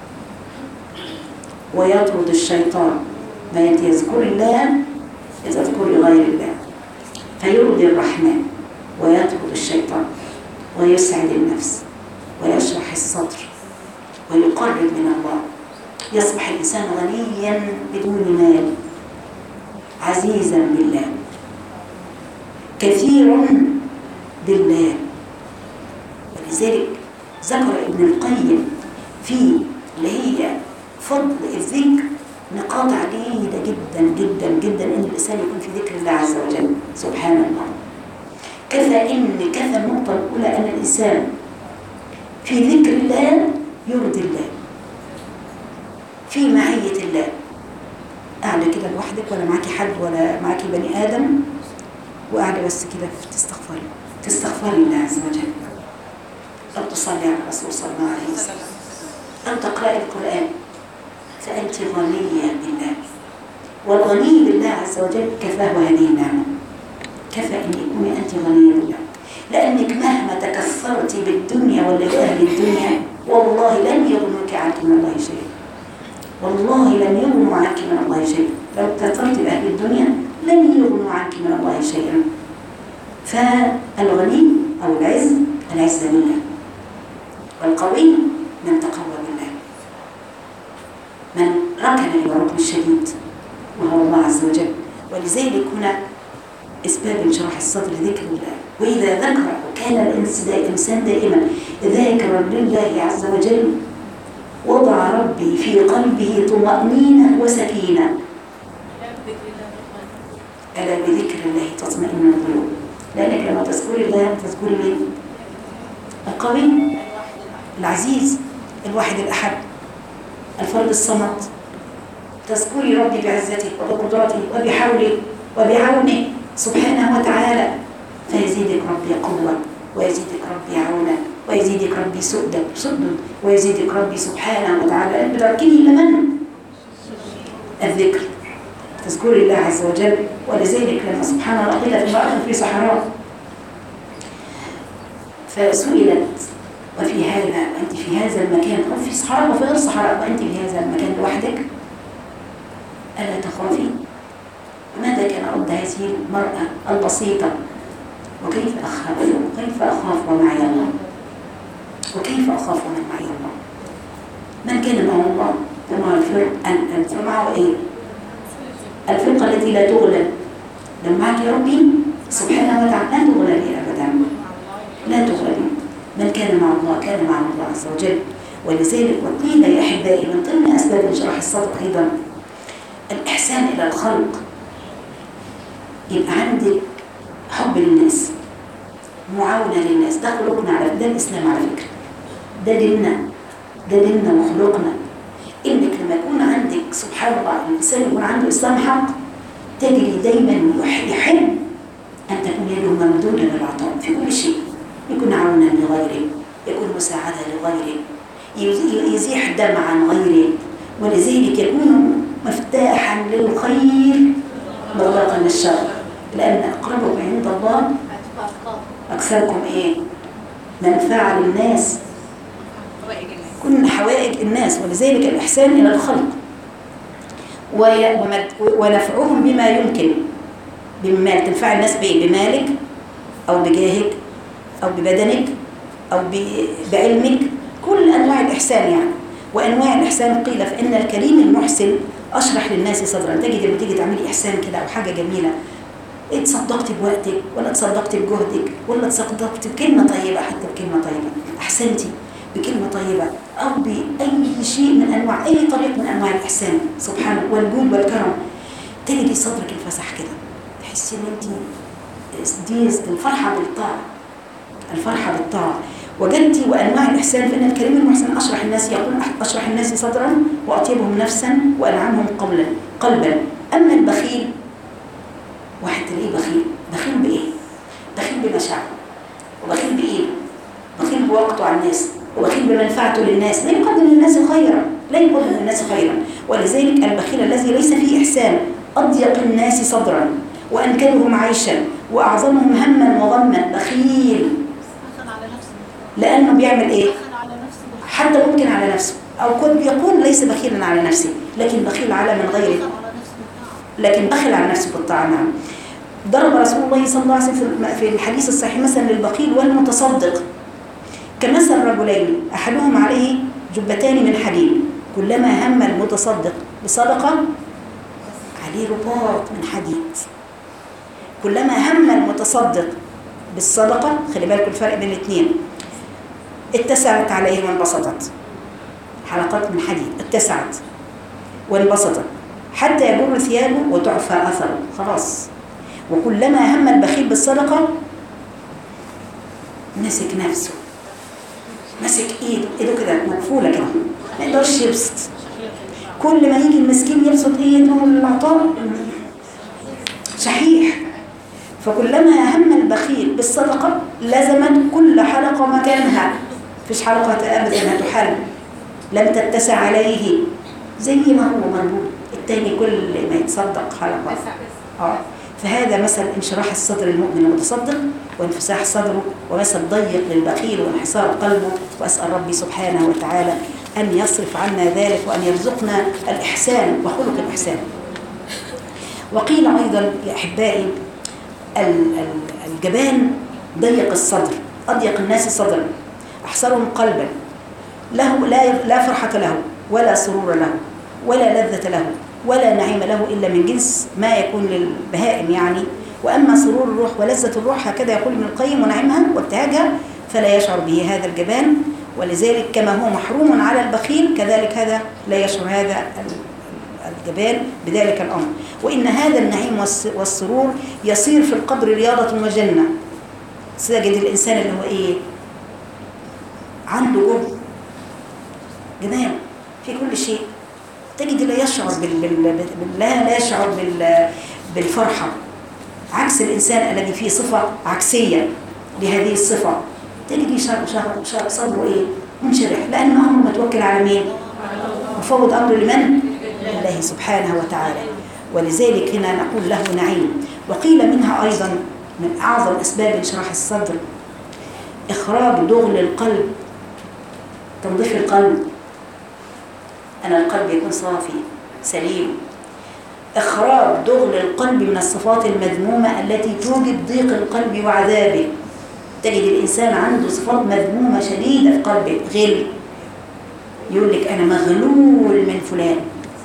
ويطرد الشيطان. ما يذكر الله يذكر غير الله، فيرضي الرحمن ويطرد الشيطان ويسعد النفس ويشرح الصدر ويقرب من الله. يصبح الإنسان غنيا بدون مال، عزيزا بالله، كثير بالله. ولذلك ذكر ابن القيم في اللي هي فضل الذكر نقاط عديدة جدا جدا جدا ان الانسان يكون في ذكر الله عز وجل. سبحان الله. كفى ان كفى النقطة الأولى ان الانسان في ذكر الله يرضي الله، في معية الله، قاعدة كده لوحدك ولا معاكي حد ولا معاكي بني آدم، وقاعدة بس كده تستغفري تستغفري الله عز وجل، أو تصلي على الرسول صلى الله عليه وسلم، أو تقرأي القرآن، فأنت غنية بالله. والغني بالله عز وجل كفاه هذه النعمة، كفى أن يكون أنت غنية بالله، لأنك مهما تكثرت بالدنيا ولا بأهل الدنيا والله لن يغنوك عنك من الله شيء، والله لن يغنوا عنك من الله شيء. لو كثرت بأهل الدنيا لن يغنوا عنك من الله شيئا. فالغني أو العز العز بالله، والقوي من تقوى بالله، من ركن إلى ركن الشديد وهو الله عز وجل. ولذلك هنا أسباب انشراح الصدر ذكر الله. وإذا ذكر كان الإنسان دائما ذاكرا لله عز وجل وضع ربي في قلبه طمأنينة وسكينة. ألا بذكر الله تطمئن القلوب. لأنك لما تذكري الله تذكري مين؟ القوي، العزيز، الواحد الأحد، الفرد الصمد. تذكري ربي بعزته وبقدرته وبحوله وبعونه سبحانه وتعالى، فيزيدك ربي قوة، ويزيدك ربي عونا، ويزيدك ربي سؤدا سؤدا، ويزيدك ربي سبحانه وتعالى. أنت تركني لمن؟ الذكر، تذكر الله عز وجل. ولذلك لما سبحان الله قيلت امرأة في صحراء فسئلت وفي هذا وأنت في هذا المكان، أو في صحراء وفي غير صحراء، وأنت في هذا المكان لوحدك ألا تخافي؟ ماذا كان رد هذه المرأة البسيطة؟ وكيف أخاف وكيف أخاف ومعي الله، وكيف أخاف ومن معي الله. من كان معه الله فمعه الفرقة، فمعه إيه؟ الفرقة التي لا تغلب. لو معك يا ربي سبحانه وتعالى لا تغلبي أبدا، لا تغلبي. من كان مع الله كان مع الله عز وجل. ولذلك وقيل يا أحبائي من ضمن أسباب انشراح الصدر أيضا الإحسان إلى الخلق. يبقى عندك حب للناس، معاونة للناس، ده خلقنا على ده الإسلام على فكرة، ده ديننا، ده ديننا وخلقنا. إنك لما يكون عندك سبحان الله الإنسان يكون عنده إسلام حق تجري دايما يحب أن تكون يده ممدودة للعطاء في كل شيء، يكون عونا لغيره، يكون مساعدة لغيره، يزيح الدم عن غيره. ولذلك يكون مفتاحا للخير مغلقا للشر، لأن أقربكم عند الله أكثركم إيه؟ منفعة للناس، كن حوائج الناس. ولذلك الإحسان إلى الخلق ونفعهم بما يمكن، بما تنفع الناس بإيه؟ بمالك أو بجاهك أو ببدنك أو بعلمك، كل أنواع الإحسان يعني. وأنواع الإحسان قيل فإن الكريم المحسن أشرح للناس صدرا. تجد لما تيجي تعملي إحسان كده أو حاجة جميلة، إيه تصدقت بوقتك ولا تصدقت بجهدك ولا تصدقت بكلمة طيبة، حتى بكلمة طيبة أحسنتي بكلمة طيبة أو بأي شيء من أنواع أي طريق من أنواع الإحسان سبحانه والجود والكرم، تجدي صدرك انفسح كده، تحسي إن أنت دي الفرحة بالطاعة، الفرحة بالطاعة. وجدتي وأنواع الإحسان فإن الكريم المحسن أشرح الناس، يقول أشرح الناس صدرا وأطيبهم نفسا وأنعمهم قبلا قلبا. أما البخيل واحد تلاقيه بخيل، بخيل بإيه؟ بخيل بمشاعره، وبخيل بإيه؟ بخيل بوقته على الناس، وبخيل بمنفعته للناس، لا يقدم للناس خيرا، لا يقدم للناس خيرا. ولذلك البخيل الذي ليس فيه إحسان أضيق الناس صدرا وأنكدهم عيشا وأعظمهم هما وغما. بخيل لأنه بيعمل إيه؟ حتى ممكن على نفسه، أو قد يكون ليس بخيلا على نفسه لكن بخيل على من غيره، لكن بخل على نفسه بالطاعة. نعم. ضرب رسول الله صلى الله عليه وسلم في الحديث الصحيح مثلا للبخيل والمتصدق، كمثل رجلين أحدهم عليه جبتان من حديد، كلما هم المتصدق بصدقة عليه رباط من حديد. كلما هم المتصدق بالصدقة، خلي بالكم الفرق بين الاثنين، اتسعت عليه وانبسطت، حلقات من حديد اتسعت وانبسطت حتى يجر ثيابه وتعفى أثره خلاص. وكلما هم البخيل بالصدقة مسك نفسه، مسك ايده، ايده كده مقفولة كده ما يقدرش يبسط. كل ما يجي المسكين يبسط ايده للعطاء شحيح. فكلما هم البخيل بالصدقة لزمت كل حلقة مكانها، مفيش حلقة أبدا هتحل، لم تتسع عليه زي ما هو مربوط. التاني كل ما يتصدق حلقة. آه. فهذا مثل انشراح الصدر المؤمن المتصدق وانفساح صدره، ومثل ضيق للبخيل وانحسار قلبه. وأسأل ربي سبحانه وتعالى أن يصرف عنا ذلك وأن يرزقنا الإحسان وخلق الإحسان. وقيل أيضا يا أحبائي الجبان ضيق الصدر، أضيق الناس صدرا، أحسرهم قلبا، له لا لا فرحة له ولا سرور له ولا لذة له ولا نعيم له إلا من جنس ما يكون للبهائم يعني. وأما سرور الروح ولذة الروح هكذا يقول ابن القيم ونعيمها وابتهاجها فلا يشعر به هذا الجبان. ولذلك كما هو محروم على البخيل كذلك هذا لا يشعر هذا الجبان بذلك الأمر. وإن هذا النعيم والسرور يصير في القبر رياضة وجنة. سيجد الإنسان اللي هو إيه عنده جبن جمال في كل شيء، تجد لا يشعر بال... بال... لا لا يشعر بال... بالفرحة، عكس الإنسان الذي فيه صفة عكسية لهذه الصفة، تجد يشعر شعر صدره إيه منشرح، لأنه أمره متوكل على مين؟ مفوض أمره لمن؟ لله سبحانه وتعالى. ولذلك هنا نقول له نعيم. وقيل منها أيضا من أعظم أسباب انشراح الصدر إخراج دغل القلب، تنظيف القلب، أن القلب يكون صافي سليم. إخراج دغل القلب من الصفات المذمومة التي توجد ضيق القلب وعذابه. تجد الإنسان عنده صفات مذمومة شديدة في قلبه، غل، يقول لك أنا مغلول من فلان،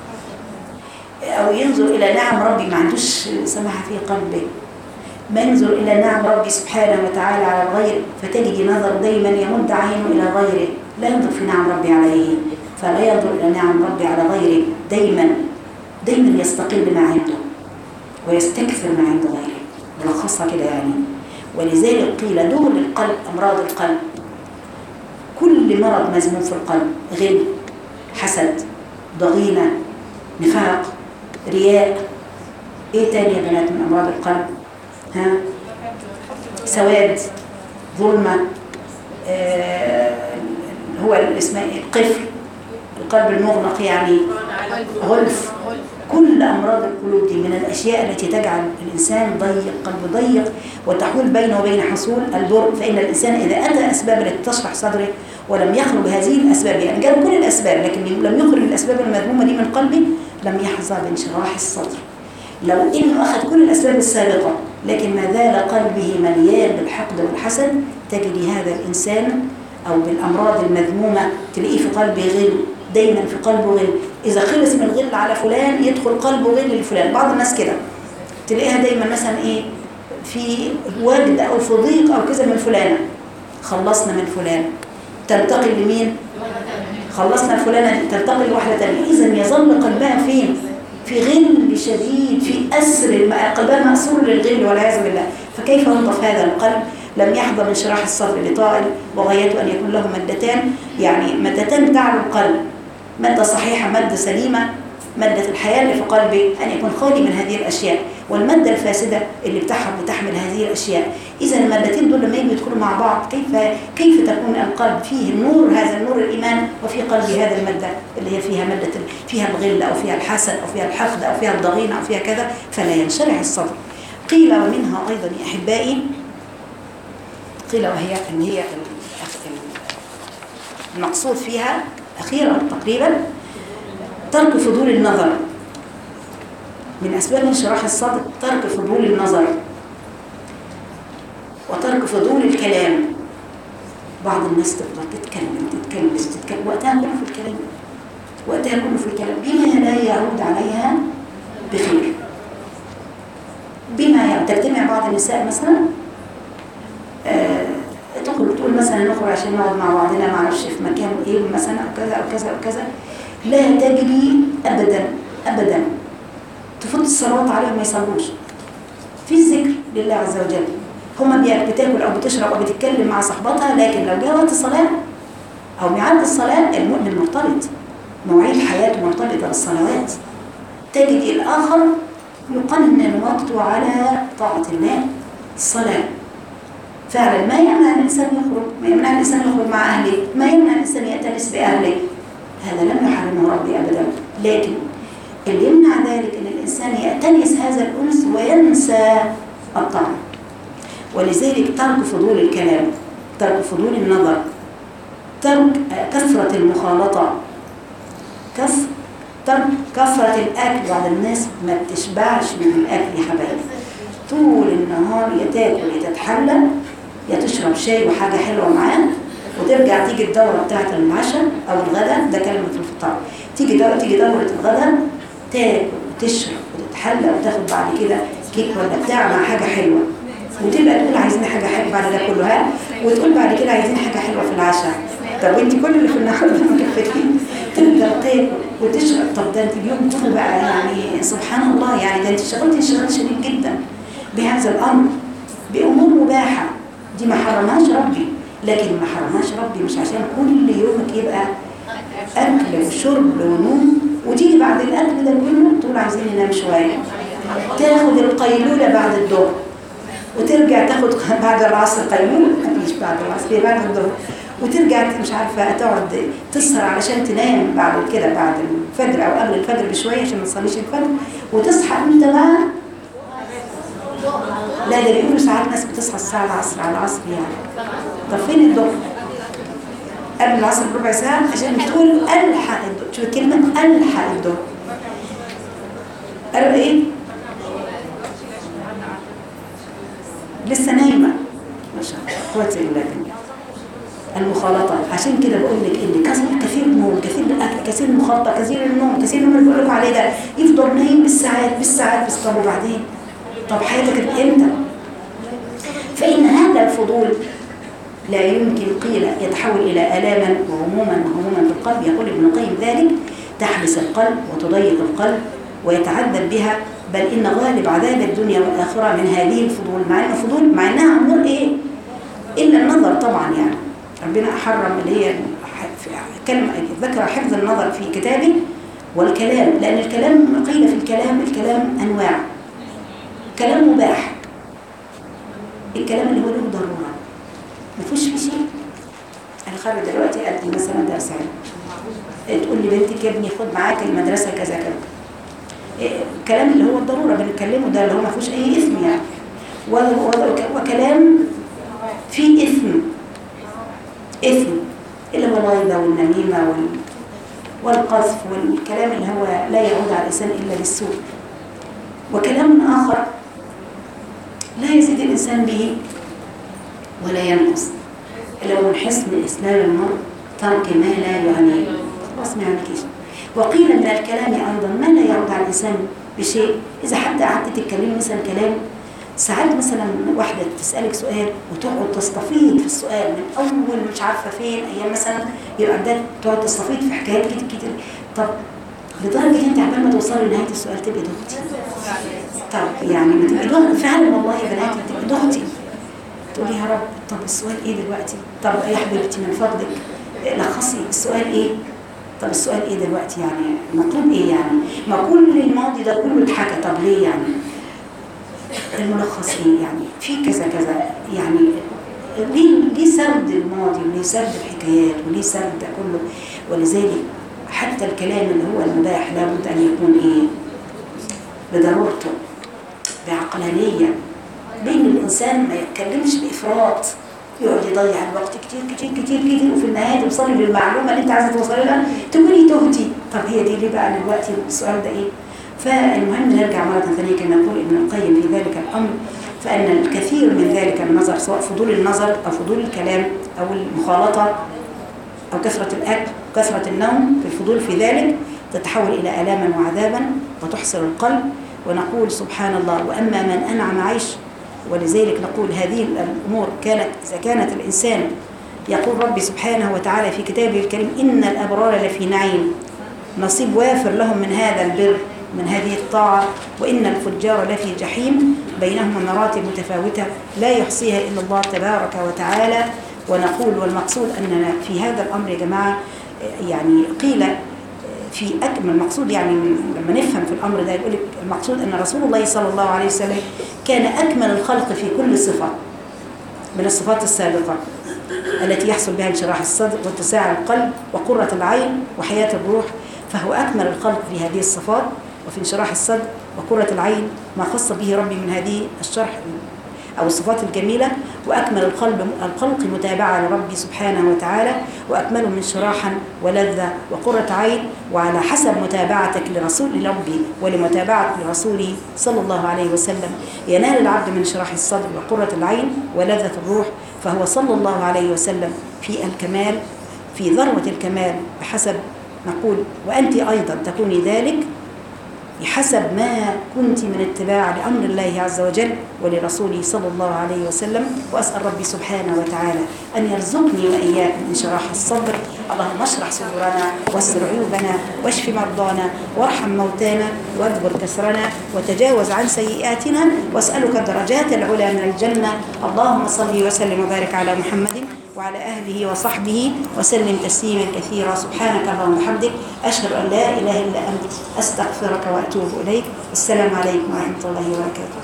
أو ينظر إلى نعم ربي ما عندوش سماحة في قلبه، ما ينظر إلى نعم ربي سبحانه وتعالى على الغير، فتجد نظر دايما يمد عينه إلى غيره، لا ينظر في نعم ربي عليه، فلا ينظر إلى نعم ربي على غيره، دايما دايما يستقل ما عنده ويستكثر ما عند غيره، ملخصها كده يعني. ولذلك قيل دغل القلب أمراض القلب، كل مرض مذموم في القلب، غل، حسد، ضغينة، نفاق، رياء. ايه تاني يا بنات من امراض القلب؟ ها؟ سواد، ظلمة، آه هو اسمه القفل، القلب المغلق يعني، غلف. كل امراض القلوب دي من الاشياء التي تجعل الانسان ضيق، قلبه ضيق، وتحول بينه وبين حصول البر. فان الانسان اذا اتى اسباب التي تشرح صدره ولم يخرج هذه الاسباب، يعني جاب كل الاسباب لكن لم يخرج الاسباب المذمومه دي من قلبه، لم يحظى بانشراح الصدر. لو انه اخذ كل الاسباب السابقه لكن ما زال قلبه مليان بالحقد والحسد، تجد هذا الانسان او بالامراض المذمومه تلاقيه في قلبه غل، دايما في قلبه غل. اذا خلص من الغل على فلان يدخل قلبه غل لفلان. بعض الناس كده تلاقيها دايما مثلا ايه في وجد او في ضيق او كذا من فلانه، خلصنا من فلان تنتقل لمين؟ خلصنا الفلانة تنتقل لواحدة تانية. إذن يظل قلبها فين؟ في غل شديد، في أسر، قلبها مأسور للغل والعياذ بالله. فكيف ينظف هذا القلب؟ لم يحظى من شراح الصدر لطائل، وغايته أن يكون له مادتان، يعني مادتان تعلو القلب، مادة صحيحة، مادة سليمة، مادة الحياة اللي في قلبه أن يكون خالي من هذه الأشياء، والمادة الفاسدة اللي بتحمل هذه الأشياء. إذا المادتين دول لما يجوا يدخلوا مع بعض كيف كيف تكون القلب فيه النور، هذا النور الإيمان، وفي قلبه هذا المادة اللي هي فيها مادة فيها الغل أو فيها الحسد أو فيها الحقد أو فيها الضغينة أو فيها كذا، فلا ينشرح الصدر. قيل ومنها أيضا يا أحبائي، قيل وهي أن هي المقصود فيها أخيرا تقريبا ترك فضول النظر. من أسباب انشراح الصدر ترك فضول النظر وترك فضول الكلام. بعض الناس تفضل تتكلم تتكلم تتكلم وقتها كله في الكلام، وقتها كله في الكلام بما لا يعود عليها بخير. بما يعني تجتمع بعض النساء مثلا آه تخرج تقول مثلا نخرج عشان نقعد مع بعضنا ما اعرفش في مكان ايه مثلا او كذا او كذا او كذا، لا تجري ابدا ابدا، تفوت الصلوات عليهم ما يصلوش في الذكر لله عز وجل. هما بتاكل او بتشرب او بتتكلم مع صحباتها، لكن لو جاء وقت الصلاه او ميعاد الصلاه المؤمن مرتبط، مواعيد حياته مرتبطه بالصلوات. تجد الاخر يقنن وقته على طاعه الله الصلاه. فعلا ما يمنع الانسان يخرج، ما يمنع الانسان يخرج مع اهله، ما يمنع الانسان يأتنس باهله، هذا لم يحرمه ربي ابدا. لكن اللي يمنع ذلك ان الانسان يأتنس هذا الانس وينسى الطعام. ولذلك ترك فضول الكلام، ترك فضول النظر، ترك كثرة المخالطة، كث ترك كثرة الأكل. بعض الناس ما بتشبعش من الأكل يا حبايبي، طول النهار يا تاكل يا تتحلى يا تشرب شاي وحاجة حلوة معاه، وترجع تيجي الدورة بتاعت العشاء أو الغداء، ده كلمة الفطار، تيجي دورة تيجي دورة الغداء تاكل وتشرب وتتحلى وتاخد بعد كده كيك ولا بتاع مع حاجة حلوة، وتبقى تقول عايزين حاجة حلوة بعد ده كله ها، وتقول بعد كده عايزين حاجة حلوة في العشاء. طب وانت كل اللي في النهار ده مكفتين تبدأ تاكل وتشرب. طب ده انت اليوم كله بقى يعني سبحان الله، يعني ده انت اشتغلتي انشغال شديد جدا بهذا الأمر بأمور مباحة دي ما حرمهاش ربي. لكن ما حرمهاش ربي مش عشان كل يومك يبقى أكل وشرب ونوم، وتيجي بعد الأكل ده كله تقول عايزين ننام شوية، تاخد القيلولة بعد الظهر، وترجع تاخد بعد العصر قيلولة، مفيش بعد العصر بعد الظهر، وترجع مش عارفة تقعد تسهر علشان تنام بعد كده بعد الفجر أو قبل الفجر بشوية عشان ما تصليش الفجر، وتصحى أنت بقى. لا ده بيقولوا ساعات ناس بتصحى الساعة العصر على العصر يعني. طب فين الظهر؟ قبل العصر بربع ساعة عشان تقول ألحق الظهر. شوف الكلمة ألحق الظهر. قالوا إيه؟ لسه نايمة ما شاء الله قوة إلا بالله. المخالطة، عشان كده بقول لك إن كثير كثير نوم، كثير الأكل، كثير المخالطة، كثير النوم، كثير النوم اللي بقول لكم عليه ده يفضل نايم بالساعات بالساعات بس. طب وبعدين؟ طب حياتك امتى؟ فإن هذا الفضول لا يمكن قيل يتحول إلى آلاما وهموما وهموما في القلب. يقول ابن القيم ذلك تحبس القلب وتضيق القلب ويتعذب بها، بل إن غالب عذاب الدنيا والآخرة من هذه الفضول. مع إنه فضول مع إنها أمور إيه؟ إلا النظر طبعا، يعني ربنا حرم اللي هي كلمة ذكر حفظ النظر في كتابه والكلام، لأن الكلام قيل في الكلام الكلام أنواع. كلام مباح، الكلام اللي هو له ضرورة ما فيهوش في شيء. أنا خارج دلوقتي أدي مثلا درس علم، تقول لي بنتك يا ابني خد معاك المدرسة كذا كذا، الكلام اللي هو الضرورة بنتكلمه ده اللي هو ما فيهوش أي إثم يعني، وكلام فيه إثم إثم اللي هو الغيبة والنميمة والقذف والكلام اللي هو لا يعود على الإنسان إلا بالسوء. وكلام آخر لا يزيد الإنسان به ولا ينقص، اللي هو من حسن إسلام المرء ترك ما لا يعنيه، خلاص ما يعنيكيش. وقيل من الكلام أيضا ما لا يعود على الإنسان بشيء. إذا حتى قعدت تتكلمي مثلا كلام، ساعات مثلا واحدة تسألك سؤال وتقعد تستفيض في السؤال من أول مش عارفة فين أيام مثلا، يبقى عندها تقعد تستفيض في حكايات كتير كتير. طب لدرجة أنت عبال ما توصلي لنهاية السؤال تبقي دختي. طب يعني بتبقي دختي فعلا والله يا بناتي، بتبقي دختي تقولي يا رب طب السؤال إيه دلوقتي؟ طب يا حبيبتي من فضلك لخصي السؤال إيه؟ طب السؤال إيه دلوقتي يعني؟ مطلوب إيه يعني؟ ما كل الماضي ده كله اتحكى، طب ليه يعني؟ الملخص ايه يعني؟ في كذا كذا يعني، ليه ليه سرد الماضي وليه سرد الحكايات وليه سرد ده كله. ولذلك حتى الكلام اللي هو المباح لابد ان يكون ايه؟ بضرورته، بعقلانيه، بين الانسان ما يتكلمش بافراط، يقعد يضيع الوقت كتير كتير كتير كتير، وفي النهايه توصلي للمعلومه اللي انت عايزه توصلي لها تقولي تهتي. طب هي دي ليه بقى دلوقتي السؤال ده ايه؟ فالمهم نرجع مرة ثانية كما يقول ابن القيم في ذلك الأمر، فأن الكثير من ذلك النظر، سواء فضول النظر أو فضول الكلام أو المخالطة أو كثرة الأكل كثرة النوم، في الفضول في ذلك تتحول إلى آلاما وعذابا وتحصر القلب. ونقول سبحان الله، وأما من أنعم عيش. ولذلك نقول هذه الأمور كانت إذا كانت الإنسان يقول ربي سبحانه وتعالى في كتابه الكريم إن الأبرار لفي نعيم، نصيب وافر لهم من هذا البر من هذه الطاعة، وإن الفجار لفي جحيم بينهما مراتب متفاوتة لا يحصيها إلا الله تبارك وتعالى. ونقول والمقصود أننا في هذا الأمر يا جماعة يعني قيل في أكمل المقصود، يعني لما نفهم في الأمر ده يقول لك المقصود أن رسول الله صلى الله عليه وسلم كان أكمل الخلق في كل صفة من الصفات السابقة التي يحصل بها انشراح الصدر واتساع القلب وقرة العين وحياة الروح، فهو أكمل الخلق في هذه الصفات وفي انشراح الصدر وقرة العين ما خص به ربي من هذه الشرح أو الصفات الجميلة، وأكمل القلب الخلق متابعة لربي سبحانه وتعالى، وأكمله من شراحا ولذة وقرة عين، وعلى حسب متابعتك لرسول ربي ولمتابعة لرسوله صلى الله عليه وسلم ينال العبد من شراح الصدر وقرة العين ولذة الروح. فهو صلى الله عليه وسلم في الكمال، في ذروة الكمال، بحسب نقول وأنت أيضا تكوني ذلك بحسب ما كنت من اتباع لأمر الله عز وجل ولرسوله صلى الله عليه وسلم. وأسأل ربي سبحانه وتعالى أن يرزقني وإياكم انشراح الصدر. اللهم اشرح صدورنا واستر عيوبنا واشف مرضانا وارحم موتانا واجبر كسرنا وتجاوز عن سيئاتنا، واسألك الدرجات العلى من الجنة. اللهم صل وسلم وبارك على محمد وعلى أهله وصحبه وسلم تسليما كثيرا. سبحانك اللهم وبحمدك، أشهد أن لا إله إلا أنت، أستغفرك وأتوب إليك. السلام عليكم ورحمة الله وبركاته.